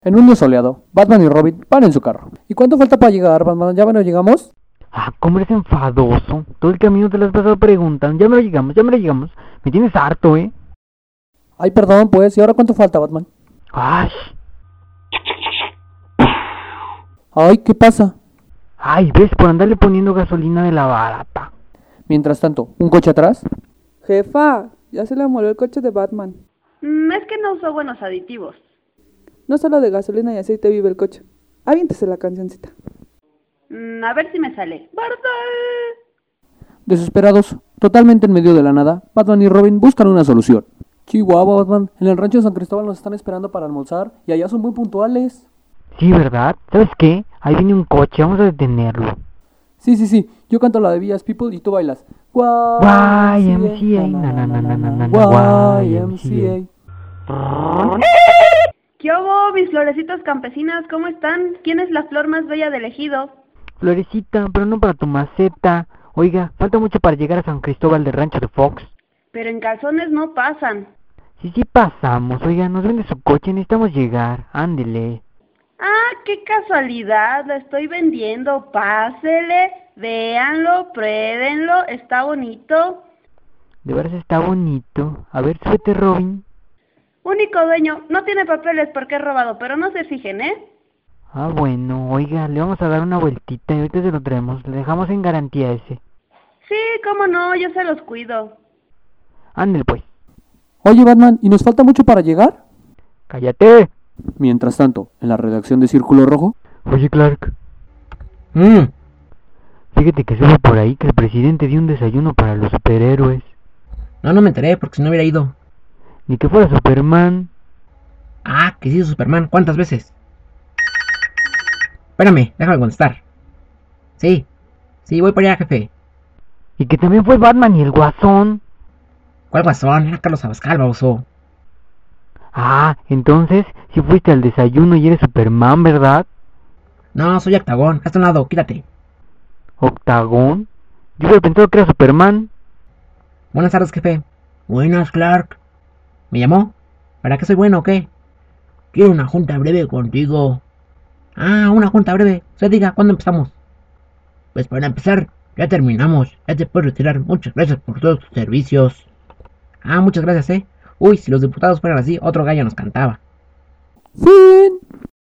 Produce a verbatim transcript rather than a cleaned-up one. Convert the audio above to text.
En un día soleado, Batman y Robin van en su carro. ¿Y cuánto falta para llegar, Batman? ¿Ya bueno llegamos? Ah, cómo eres enfadoso. Todo el camino te lo has pasado preguntando. Ya me lo llegamos, ya me lo llegamos. Me tienes harto, ¿eh? Ay, perdón, pues. ¿Y ahora cuánto falta, Batman? Ay, Ay, ¿qué pasa? ay, ves, por andarle poniendo gasolina de la barata. Mientras tanto, ¿un coche atrás? Jefa, ya se le molió el coche de Batman. Mm, es que no usó buenos aditivos. No solo de gasolina y aceite vive el coche. Aviéntese la cancioncita. Mm, a ver si me sale. ¡Barda! Desesperados, totalmente en medio de la nada, Batman y Robin buscan una solución. Chihuahua, Batman. En el rancho de San Cristóbal nos están esperando para almorzar y allá son muy puntuales. Sí, ¿verdad? ¿Sabes qué? Ahí viene un coche, vamos a detenerlo. Sí, sí, sí. Yo canto la de Villas People y tú bailas. Y M C A, na na na na na na na, Y M C A. ¿Qué hubo, mis florecitas campesinas? ¿Cómo están? ¿Quién es la flor más bella del ejido? Florecita, pero no para tu maceta. Oiga, falta mucho para llegar a San Cristóbal del Rancho de Fox. Pero en calzones no pasan. Sí, sí pasamos. Oiga, nos vende su coche, necesitamos llegar. Ándele. Ah, qué casualidad, la estoy vendiendo. Pásele, véanlo, pruébenlo, está bonito. De veras está bonito. A ver, súbete, Robin. Único dueño, no tiene papeles porque es robado, pero no se fijen, ¿eh? Ah, bueno, oiga, le vamos a dar una vueltita y ahorita se lo traemos. Le dejamos en garantía ese. Sí, cómo no, yo se los cuido. Ándele, pues. Oye, Batman, ¿y nos falta mucho para llegar? ¡Cállate! Mientras tanto, en la redacción de Círculo Rojo. Oye, Clark, Mmm, fíjate que supe por ahí que el presidente dio un desayuno para los superhéroes. no, no me enteré porque si no hubiera ido. Ni que fuera Superman. Ah, que sí, Superman, ¿cuántas veces? Espérame, déjame contestar. Sí, sí, voy para allá, jefe. Y que también fue Batman y el Guasón. ¿Cuál guasón? Era Carlos Abascal, baboso. Ah, entonces, si fuiste al desayuno y eres Superman, ¿verdad? No, soy Octagón, hazte a un lado, quítate. ¿Octagón? Yo hubiera pensado que era Superman. Buenas tardes, jefe. Buenas, Clark. ¿Me llamó? ¿Para qué soy bueno o qué? Quiero una junta breve contigo. Ah, una junta breve. Usted diga, ¿cuándo empezamos? Pues para empezar, ya terminamos. Ya te puedes retirar. Muchas gracias por todos tus servicios. Ah, muchas gracias, eh. Uy, si los diputados fueran así, otro gallo nos cantaba. ¡Fin!